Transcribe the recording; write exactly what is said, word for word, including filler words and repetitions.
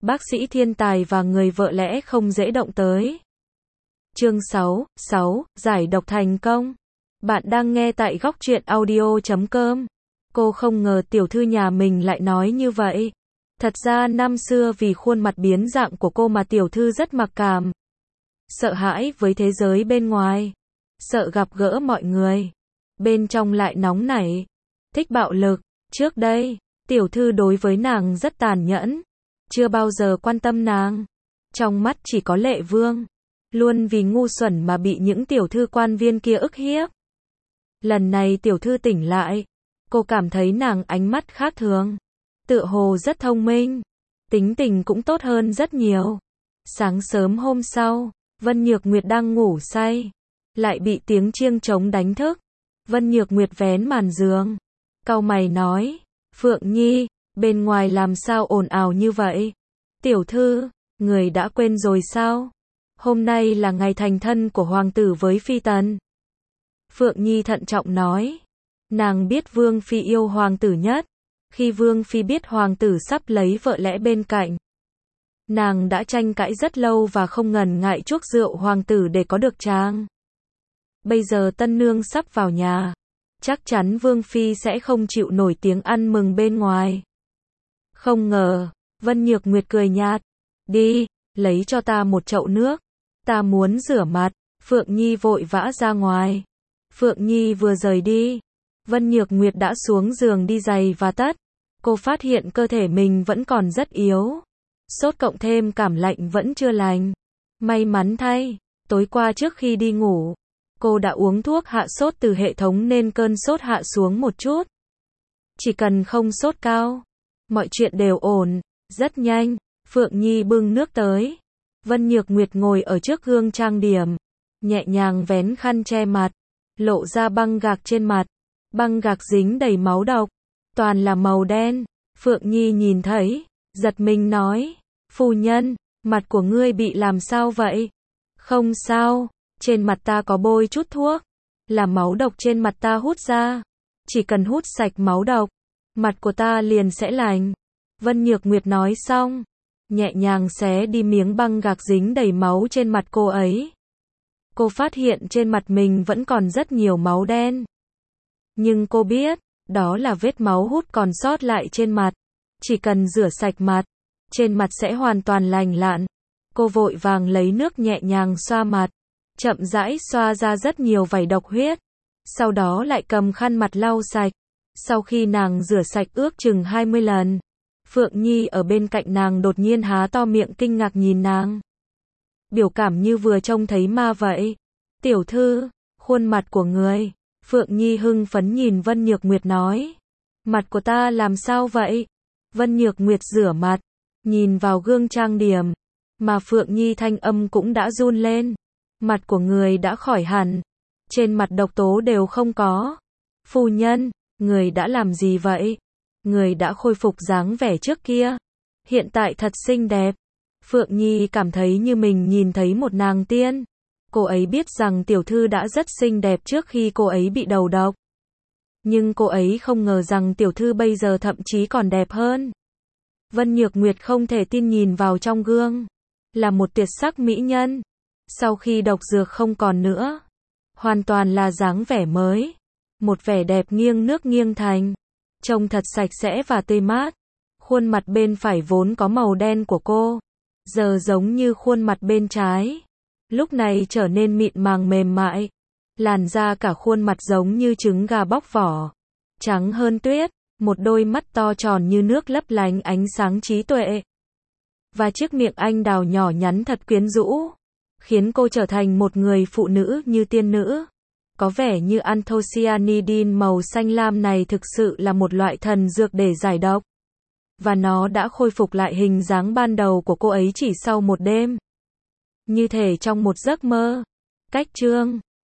bác sĩ thiên tài và người vợ lẽ không dễ động tới. Chương sáu, sáu, giải độc thành công. Bạn đang nghe tại góc truyện audio chấm com. Cô không ngờ tiểu thư nhà mình lại nói như vậy. Thật ra năm xưa vì khuôn mặt biến dạng của cô mà tiểu thư rất mặc cảm. Sợ hãi với thế giới bên ngoài. Sợ gặp gỡ mọi người. Bên trong lại nóng nảy. Thích bạo lực. Trước đây, tiểu thư đối với nàng rất tàn nhẫn. Chưa bao giờ quan tâm nàng. Trong mắt chỉ có Lệ Vương. Luôn vì ngu xuẩn mà bị những tiểu thư quan viên kia ức hiếp. Lần này tiểu thư tỉnh lại. Cô cảm thấy nàng ánh mắt khác thường. Tựa hồ rất thông minh. Tính tình cũng tốt hơn rất nhiều. Sáng sớm hôm sau, Vân Nhược Nguyệt đang ngủ say. Lại bị tiếng chiêng trống đánh thức. Vân Nhược Nguyệt vén màn giường. Cau mày nói. Phượng Nhi, bên ngoài làm sao ồn ào như vậy? Tiểu thư, người đã quên rồi sao? Hôm nay là ngày thành thân của hoàng tử với phi tần. Phượng Nhi thận trọng nói. Nàng biết Vương Phi yêu hoàng tử nhất. Khi Vương Phi biết hoàng tử sắp lấy vợ lẽ bên cạnh, nàng đã tranh cãi rất lâu và không ngần ngại chuốc rượu hoàng tử để có được chàng. Bây giờ tân nương sắp vào nhà. Chắc chắn Vương Phi sẽ không chịu nổi tiếng ăn mừng bên ngoài. Không ngờ, Vân Nhược Nguyệt cười nhạt. Đi, lấy cho ta một chậu nước. Ta muốn rửa mặt. Phượng Nhi vội vã ra ngoài. Phượng Nhi vừa rời đi. Vân Nhược Nguyệt đã xuống giường đi giày và tất. Cô phát hiện cơ thể mình vẫn còn rất yếu. Sốt cộng thêm cảm lạnh vẫn chưa lành. May mắn thay, tối qua trước khi đi ngủ, cô đã uống thuốc hạ sốt từ hệ thống nên cơn sốt hạ xuống một chút. Chỉ cần không sốt cao, mọi chuyện đều ổn. Rất nhanh, Phượng Nhi bưng nước tới. Vân Nhược Nguyệt ngồi ở trước gương trang điểm, nhẹ nhàng vén khăn che mặt, lộ ra băng gạc trên mặt. Băng gạc dính đầy máu độc, toàn là màu đen. Phượng Nhi nhìn thấy, giật mình nói. Phu nhân, mặt của ngươi bị làm sao vậy? Không sao, trên mặt ta có bôi chút thuốc, là máu độc trên mặt ta hút ra. Chỉ cần hút sạch máu độc, mặt của ta liền sẽ lành. Vân Nhược Nguyệt nói xong, nhẹ nhàng xé đi miếng băng gạc dính đầy máu trên mặt cô ấy. Cô phát hiện trên mặt mình vẫn còn rất nhiều máu đen. Nhưng cô biết, đó là vết máu hút còn sót lại trên mặt. Chỉ cần rửa sạch mặt, trên mặt sẽ hoàn toàn lành lặn. Cô vội vàng lấy nước nhẹ nhàng xoa mặt, chậm rãi xoa ra rất nhiều vảy độc huyết. Sau đó lại cầm khăn mặt lau sạch. Sau khi nàng rửa sạch ước chừng hai mươi lần, Phượng Nhi ở bên cạnh nàng đột nhiên há to miệng kinh ngạc nhìn nàng. Biểu cảm như vừa trông thấy ma vậy. Tiểu thư, khuôn mặt của người. Phượng Nhi hưng phấn nhìn Vân Nhược Nguyệt nói. Mặt của ta làm sao vậy? Vân Nhược Nguyệt rửa mặt, nhìn vào gương trang điểm, mà Phượng Nhi thanh âm cũng đã run lên. Mặt của người đã khỏi hẳn, trên mặt độc tố đều không có. Phu nhân, người đã làm gì vậy? Người đã khôi phục dáng vẻ trước kia, hiện tại thật xinh đẹp. Phượng Nhi cảm thấy như mình nhìn thấy một nàng tiên. Cô ấy biết rằng tiểu thư đã rất xinh đẹp trước khi cô ấy bị đầu độc. Nhưng cô ấy không ngờ rằng tiểu thư bây giờ thậm chí còn đẹp hơn. Vân Nhược Nguyệt không thể tin nhìn vào trong gương. Là một tuyệt sắc mỹ nhân. Sau khi độc dược không còn nữa, hoàn toàn là dáng vẻ mới. Một vẻ đẹp nghiêng nước nghiêng thành. Trông thật sạch sẽ và tươi mát. Khuôn mặt bên phải vốn có màu đen của cô, giờ giống như khuôn mặt bên trái. Lúc này trở nên mịn màng mềm mại. Làn da cả khuôn mặt giống như trứng gà bóc vỏ. Trắng hơn tuyết. Một đôi mắt to tròn như nước lấp lánh ánh sáng trí tuệ. Và chiếc miệng anh đào nhỏ nhắn thật quyến rũ. Khiến cô trở thành một người phụ nữ như tiên nữ. Có vẻ như anthocyanidin màu xanh lam này thực sự là một loại thần dược để giải độc. Và nó đã khôi phục lại hình dáng ban đầu của cô ấy chỉ sau một đêm. Như thể trong một giấc mơ. Cách chương